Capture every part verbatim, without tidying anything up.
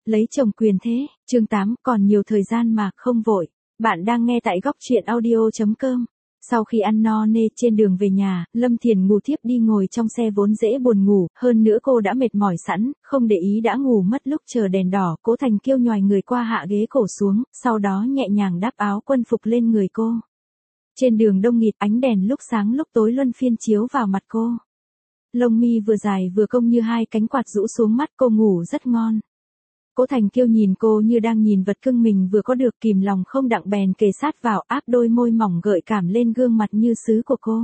lấy chồng quyền thế, chương tám, còn nhiều thời gian mà, không vội. Bạn đang nghe tại góc truyện audio.com. Sau khi ăn no nê trên đường về nhà, Lâm Thiền ngủ thiếp đi ngồi trong xe vốn dễ buồn ngủ, hơn nữa cô đã mệt mỏi sẵn, không để ý đã ngủ mất lúc chờ đèn đỏ, Cố Thành Kiêu nhoài người qua hạ ghế cổ xuống, sau đó nhẹ nhàng đắp áo quân phục lên người cô. Trên đường đông nghịt, ánh đèn lúc sáng lúc tối luân phiên chiếu vào mặt cô. Lông mi vừa dài vừa cong như hai cánh quạt rũ xuống mắt, cô ngủ rất ngon. Cố Thành Kiêu nhìn cô như đang nhìn vật cưng mình vừa có được, kìm lòng không đặng bèn kề sát vào, áp đôi môi mỏng gợi cảm lên gương mặt như sứ của cô.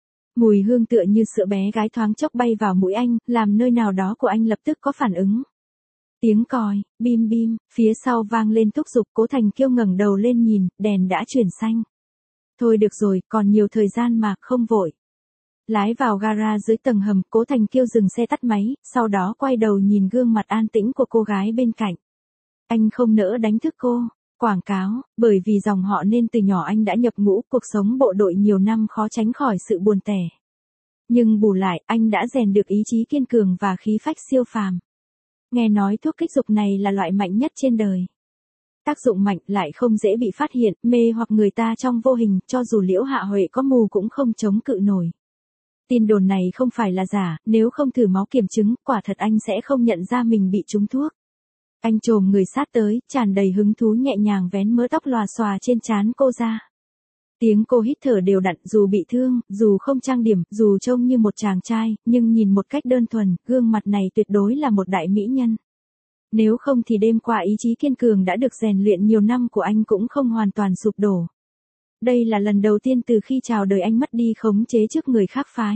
Mùi hương tựa như sữa bé gái thoáng chốc bay vào mũi anh, làm nơi nào đó của anh lập tức có phản ứng. Tiếng còi, bim bim, phía sau vang lên thúc giục. Cố Thành Kiêu ngẩng đầu lên nhìn, đèn đã chuyển xanh. Thôi được rồi, còn nhiều thời gian mà, không vội. Lái vào gara dưới tầng hầm, Cố Thành Kiêu dừng xe tắt máy, sau đó quay đầu nhìn gương mặt an tĩnh của cô gái bên cạnh. Anh không nỡ đánh thức cô. Quảng cáo, bởi vì dòng họ nên từ nhỏ anh đã nhập ngũ, cuộc sống bộ đội nhiều năm khó tránh khỏi sự buồn tẻ. Nhưng bù lại, anh đã rèn được ý chí kiên cường và khí phách siêu phàm. Nghe nói thuốc kích dục này là loại mạnh nhất trên đời. Tác dụng mạnh lại không dễ bị phát hiện, mê hoặc người ta trong vô hình, cho dù Liễu Hạ Huệ có mù cũng không chống cự nổi. Tin đồn này không phải là giả, nếu không thử máu kiểm chứng, quả thật anh sẽ không nhận ra mình bị trúng thuốc. Anh chồm người sát tới, tràn đầy hứng thú nhẹ nhàng vén mớ tóc lòa xòa trên trán cô ra. Tiếng cô hít thở đều đặn, dù bị thương, dù không trang điểm, dù trông như một chàng trai, nhưng nhìn một cách đơn thuần, gương mặt này tuyệt đối là một đại mỹ nhân. Nếu không thì đêm qua ý chí kiên cường đã được rèn luyện nhiều năm của anh cũng không hoàn toàn sụp đổ. Đây là lần đầu tiên từ khi chào đời anh mất đi khống chế trước người khác phái.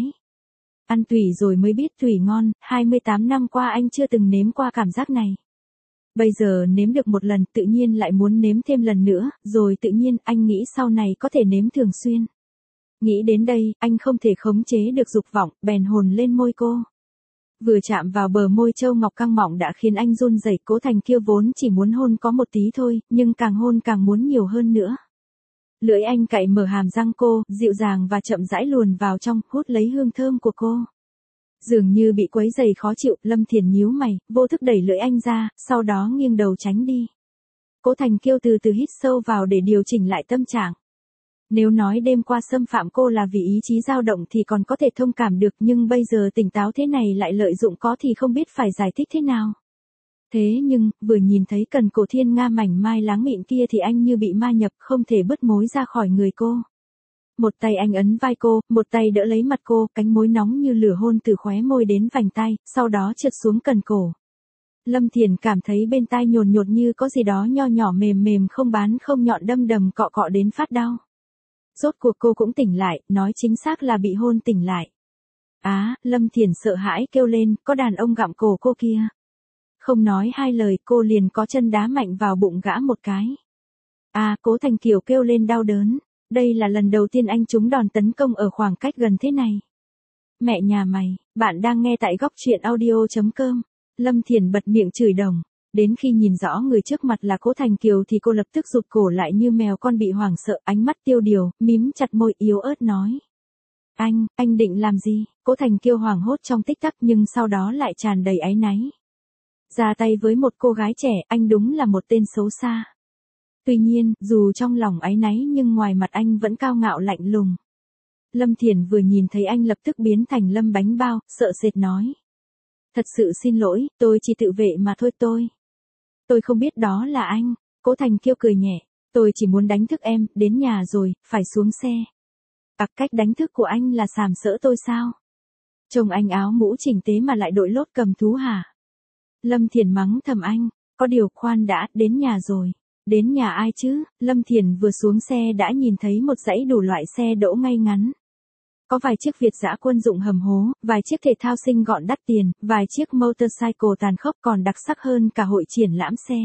Ăn tủy rồi mới biết tủy ngon, hai mươi tám năm qua anh chưa từng nếm qua cảm giác này. Bây giờ nếm được một lần, tự nhiên lại muốn nếm thêm lần nữa, rồi tự nhiên anh nghĩ sau này có thể nếm thường xuyên. Nghĩ đến đây, anh không thể khống chế được dục vọng, bèn hôn lên môi cô. Vừa chạm vào bờ môi châu ngọc căng mọng đã khiến anh run rẩy. Cố Thành Kiêu vốn chỉ muốn hôn có một tí thôi, nhưng càng hôn càng muốn nhiều hơn nữa. Lưỡi anh cạy mở hàm răng cô, dịu dàng và chậm rãi luồn vào trong, hút lấy hương thơm của cô. Dường như bị quấy rầy khó chịu, Lâm Thiền nhíu mày, vô thức đẩy lưỡi anh ra, sau đó nghiêng đầu tránh đi. Cố Thành Kiêu từ từ hít sâu vào để điều chỉnh lại tâm trạng. Nếu nói đêm qua xâm phạm cô là vì ý chí dao động thì còn có thể thông cảm được, nhưng bây giờ tỉnh táo thế này lại lợi dụng có thì không biết phải giải thích thế nào. Thế nhưng, vừa nhìn thấy cần cổ thiên nga mảnh mai láng mịn kia thì anh như bị ma nhập, không thể bứt mối ra khỏi người cô. Một tay anh ấn vai cô, một tay đỡ lấy mặt cô, cánh môi nóng như lửa hôn từ khóe môi đến vành tai, sau đó trượt xuống cần cổ. Lâm Thiền cảm thấy bên tai nhồn nhột như có gì đó nho nhỏ mềm mềm không bán không nhọn đâm đầm cọ cọ đến phát đau. Rốt cuộc cô cũng tỉnh lại, nói chính xác là bị hôn tỉnh lại. Á, Lâm Thiền sợ hãi kêu lên, có đàn ông gặm cổ cô kia. Không nói hai lời, cô liền có chân đá mạnh vào bụng gã một cái. À, Cố Thành Kiều kêu lên đau đớn. Đây là lần đầu tiên anh trúng đòn tấn công ở khoảng cách gần thế này. Mẹ nhà mày, bạn đang nghe tại góc truyện audio.com. Lâm Thiền bật miệng chửi đồng. Đến khi nhìn rõ người trước mặt là Cố Thành Kiều thì cô lập tức rụt cổ lại như mèo con bị hoảng sợ, ánh mắt tiêu điều, mím chặt môi yếu ớt nói. Anh, anh định làm gì? Cố Thành Kiêu hoảng hốt trong tích tắc nhưng sau đó lại tràn đầy áy náy. Ra tay với một cô gái trẻ, anh đúng là một tên xấu xa. Tuy nhiên, dù trong lòng áy náy nhưng ngoài mặt anh vẫn cao ngạo lạnh lùng. Lâm Thiền vừa nhìn thấy anh lập tức biến thành Lâm bánh bao, sợ sệt nói. Thật sự xin lỗi, tôi chỉ tự vệ mà thôi tôi. Tôi không biết đó là anh. Cố Thành Kiêu cười nhẹ. Tôi chỉ muốn đánh thức em, đến nhà rồi, phải xuống xe. À, cách đánh thức của anh là sàm sỡ tôi sao? Trông anh áo mũ chỉnh tế mà lại đội lốt cầm thú hả? Lâm Thiền mắng thầm anh. Có điều khoan đã, đến nhà rồi. Đến nhà ai chứ? Lâm Thiền vừa xuống xe đã nhìn thấy một dãy đủ loại xe đỗ ngay ngắn. Có vài chiếc Việt dã quân dụng hầm hố, vài chiếc thể thao xinh gọn đắt tiền, vài chiếc motorcycle tàn khốc còn đặc sắc hơn cả hội triển lãm xe.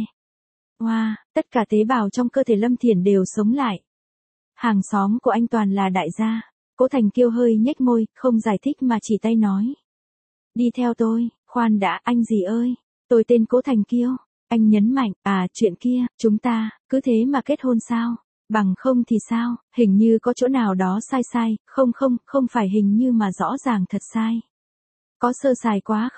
Wow, tất cả tế bào trong cơ thể Lâm Thiền đều sống lại. Hàng xóm của anh toàn là đại gia. Cố Thành Kiêu hơi nhếch môi, không giải thích mà chỉ tay nói. Đi theo tôi. Khoan đã, anh gì ơi? Tôi tên Cố Thành Kiêu. Anh nhấn mạnh, à chuyện kia, chúng ta, cứ thế mà kết hôn sao? Bằng không thì sao? Hình như có chỗ nào đó sai sai, không không, không phải hình như mà rõ ràng thật sai. Có sơ sài quá không?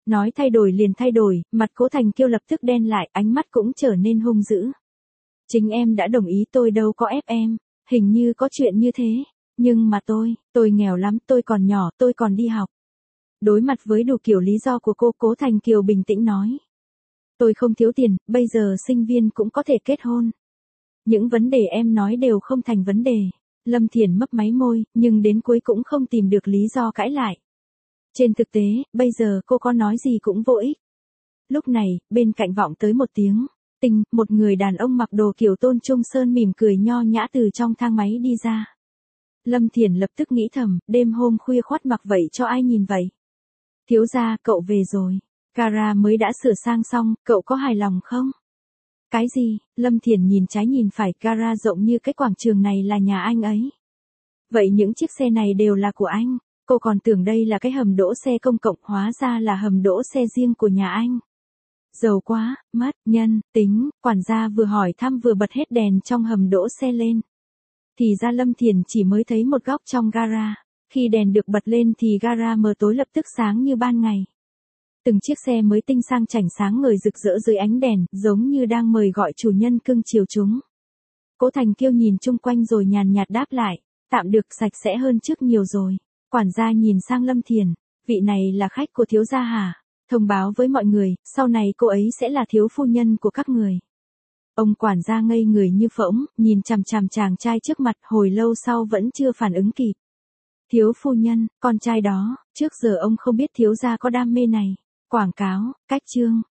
Nói thay đổi liền thay đổi, mặt Cố Thành Kiêu lập tức đen lại, ánh mắt cũng trở nên hung dữ. Chính em đã đồng ý, tôi đâu có ép em, hình như có chuyện như thế, nhưng mà tôi, tôi nghèo lắm, tôi còn nhỏ, tôi còn đi học. Đối mặt với đủ kiểu lý do của cô, Cố Thành Kiều bình tĩnh nói. Tôi không thiếu tiền, bây giờ sinh viên cũng có thể kết hôn. Những vấn đề em nói đều không thành vấn đề. Lâm Thiển mấp máy môi, nhưng đến cuối cũng không tìm được lý do cãi lại. Trên thực tế, bây giờ cô có nói gì cũng vô ích. Lúc này, bên cạnh vọng tới một tiếng. Tinh, một người đàn ông mặc đồ kiểu Tôn Trung Sơn mỉm cười nho nhã từ trong thang máy đi ra. Lâm Thiển lập tức nghĩ thầm, đêm hôm khuya khoắt mặc vậy cho ai nhìn vậy? Thiếu gia, cậu về rồi. Gara mới đã sửa sang xong, cậu có hài lòng không? Cái gì? Lâm Thiển nhìn trái nhìn phải, gara rộng như cái quảng trường này là nhà anh ấy. Vậy những chiếc xe này đều là của anh? Cô còn tưởng đây là cái hầm đỗ xe công cộng, hóa ra là hầm đỗ xe riêng của nhà anh. Giàu quá, mất, nhân, tính, quản gia vừa hỏi thăm vừa bật hết đèn trong hầm đỗ xe lên. Thì ra Lâm Thiển chỉ mới thấy một góc trong gara. Khi đèn được bật lên thì gara mờ tối lập tức sáng như ban ngày. Từng chiếc xe mới tinh sang chảnh sáng ngời rực rỡ dưới ánh đèn, giống như đang mời gọi chủ nhân cưng chiều chúng. Cố Thành Kiêu nhìn chung quanh rồi nhàn nhạt đáp lại, tạm được, sạch sẽ hơn trước nhiều rồi. Quản gia nhìn sang Lâm Thiển, vị này là khách của thiếu gia hả? Thông báo với mọi người, sau này cô ấy sẽ là thiếu phu nhân của các người. Ông quản gia ngây người như phỗng, nhìn chằm chằm chàng trai trước mặt, hồi lâu sau vẫn chưa phản ứng kịp. Thiếu phu nhân, con trai đó, trước giờ ông không biết thiếu gia có đam mê này. Quảng cáo, cách chương.